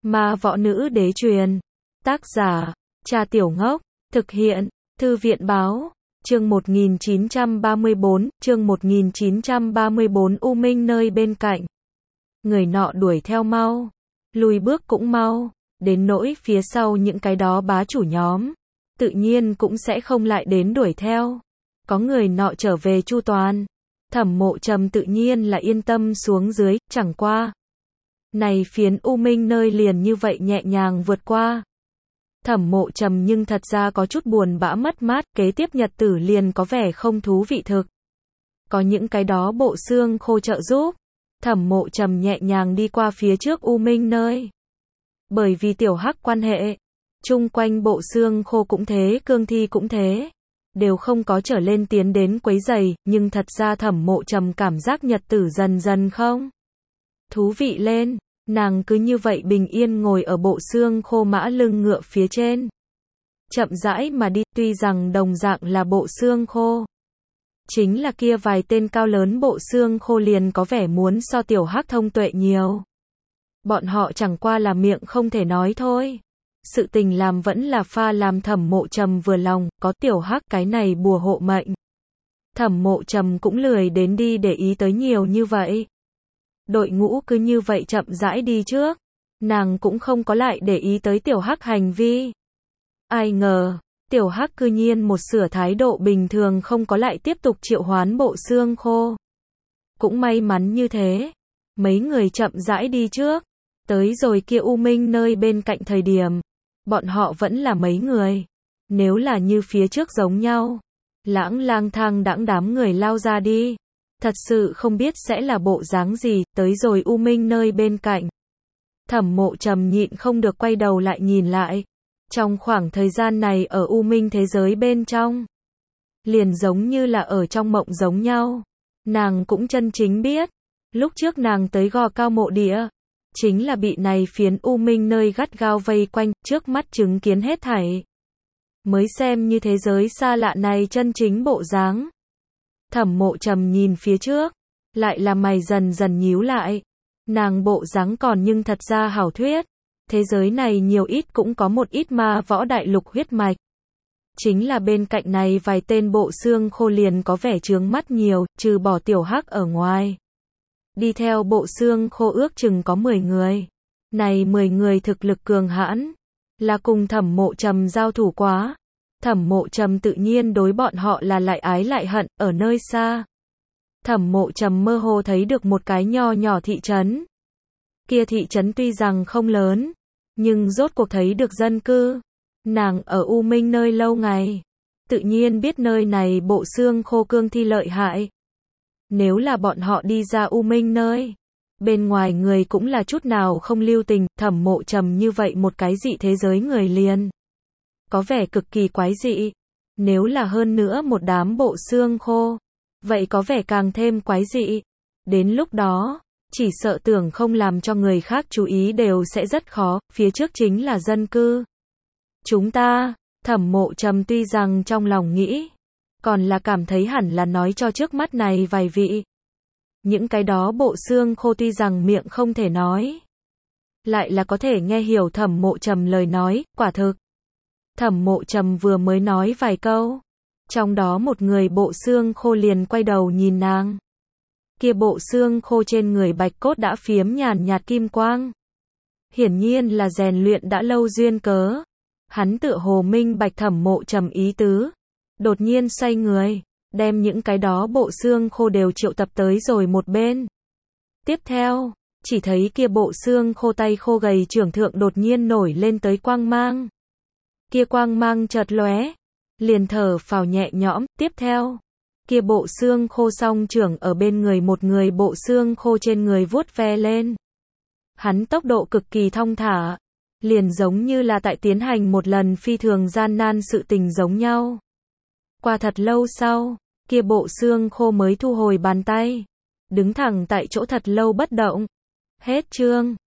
Ma võ nữ đế truyền. Tác giả, Cha Tiểu Ngốc. Thực hiện, Thư viện báo. Chương 1934, chương 1934 U Minh nơi bên cạnh. Người nọ đuổi theo mau. Lùi bước cũng mau. Đến nỗi phía sau những cái đó bá chủ nhóm. Tự nhiên cũng sẽ không lại đến đuổi theo. Có người nọ trở về chu toàn. Thẩm Mộ Trầm tự nhiên là yên tâm xuống dưới, chẳng qua. Này phiến U Minh nơi liền như vậy nhẹ nhàng vượt qua. Thẩm Mộ Trầm nhưng thật ra có chút buồn bã mất mát, kế tiếp nhật tử liền có vẻ không thú vị thực. Có những cái đó bộ xương khô trợ giúp. Thẩm Mộ Trầm nhẹ nhàng đi qua phía trước U Minh nơi. Bởi vì tiểu hắc quan hệ, chung quanh bộ xương khô cũng thế, cương thi cũng thế. Đều không có trở lên tiến đến quấy rầy, nhưng thật ra Thẩm Mộ Trầm cảm giác nhật tử dần dần không thú vị lên. Nàng cứ như vậy bình yên ngồi ở bộ xương khô mã lưng ngựa phía trên. Chậm rãi mà đi, tuy rằng đồng dạng là bộ xương khô. Chính là kia vài tên cao lớn bộ xương khô liền có vẻ muốn so tiểu hắc thông tuệ nhiều. Bọn họ chẳng qua là miệng không thể nói thôi. Sự tình làm vẫn là pha làm Thẩm Mộ Trầm vừa lòng, có tiểu hắc cái này bùa hộ mệnh. Thẩm Mộ Trầm cũng lười đến đi để ý tới nhiều như vậy. Đội ngũ cứ như vậy chậm rãi đi trước. Nàng cũng không có lại để ý tới tiểu hắc hành vi. Ai ngờ, tiểu hắc cư nhiên một sửa thái độ bình thường không có lại tiếp tục triệu hoán bộ xương khô. Cũng may mắn như thế. Mấy người chậm rãi đi trước. Tới rồi kia U Minh nơi bên cạnh thời điểm. Bọn họ vẫn là mấy người. Nếu là như phía trước giống nhau. Lãng lang thang đãng đám người lao ra đi. Thật sự không biết sẽ là bộ dáng gì, tới rồi U Minh nơi bên cạnh. Thẩm Mộ Trầm nhịn không được quay đầu lại nhìn lại. Trong khoảng thời gian này ở U Minh thế giới bên trong. Liền giống như là ở trong mộng giống nhau. Nàng cũng chân chính biết. Lúc trước nàng tới Gò Cao mộ địa. Chính là bị này phiến U Minh nơi gắt gao vây quanh, trước mắt chứng kiến hết thảy. Mới xem như thế giới xa lạ này chân chính bộ dáng. Thẩm Mộ Trầm nhìn phía trước, lại là mày dần dần nhíu lại. Nàng bộ dáng còn nhưng thật ra hảo thuyết. Thế giới này nhiều ít cũng có một ít ma võ đại lục huyết mạch. Chính là bên cạnh này vài tên bộ xương khô liền có vẻ chướng mắt nhiều, trừ bỏ tiểu hắc ở ngoài. Đi theo bộ xương khô ước chừng có 10 người. Này 10 người thực lực cường hãn, là cùng Thẩm Mộ Trầm giao thủ quá. Thẩm Mộ Trầm tự nhiên đối bọn họ là lại ái lại hận, ở nơi xa. Thẩm Mộ Trầm mơ hồ thấy được một cái nho nhỏ thị trấn. Kia thị trấn tuy rằng không lớn, nhưng rốt cuộc thấy được dân cư. Nàng ở U Minh nơi lâu ngày, tự nhiên biết nơi này bộ xương khô cương thi lợi hại. Nếu là bọn họ đi ra U Minh nơi, bên ngoài người cũng là chút nào không lưu tình. Thẩm Mộ Trầm như vậy một cái dị thế giới người liền. Có vẻ cực kỳ quái dị. Nếu là hơn nữa một đám bộ xương khô, vậy có vẻ càng thêm quái dị. Đến lúc đó, chỉ sợ tưởng không làm cho người khác chú ý đều sẽ rất khó, phía trước chính là dân cư. Chúng ta, Thẩm Mộ Trầm tuy rằng trong lòng nghĩ, còn là cảm thấy hẳn là nói cho trước mắt này vài vị. Những cái đó bộ xương khô tuy rằng miệng không thể nói, lại là có thể nghe hiểu Thẩm Mộ Trầm lời nói, quả thực. Thẩm Mộ Trầm vừa mới nói vài câu, trong đó một người bộ xương khô liền quay đầu nhìn nàng. Kia bộ xương khô trên người bạch cốt đã phiếm nhàn nhạt kim quang. Hiển nhiên là rèn luyện đã lâu duyên cớ. Hắn tựa hồ minh bạch Thẩm Mộ Trầm ý tứ. Đột nhiên xoay người, đem những cái đó bộ xương khô đều triệu tập tới rồi một bên. Tiếp theo, chỉ thấy kia bộ xương khô tay khô gầy trưởng thượng đột nhiên nổi lên tới quang mang. Kia quang mang chợt lóe, liền thở phào nhẹ nhõm. Tiếp theo, kia bộ xương khô song trưởng ở bên người một người bộ xương khô trên người vuốt ve lên. Hắn tốc độ cực kỳ thong thả, liền giống như là tại tiến hành một lần phi thường gian nan sự tình giống nhau. Qua thật lâu sau, kia bộ xương khô mới thu hồi bàn tay, đứng thẳng tại chỗ thật lâu bất động. Hết chương.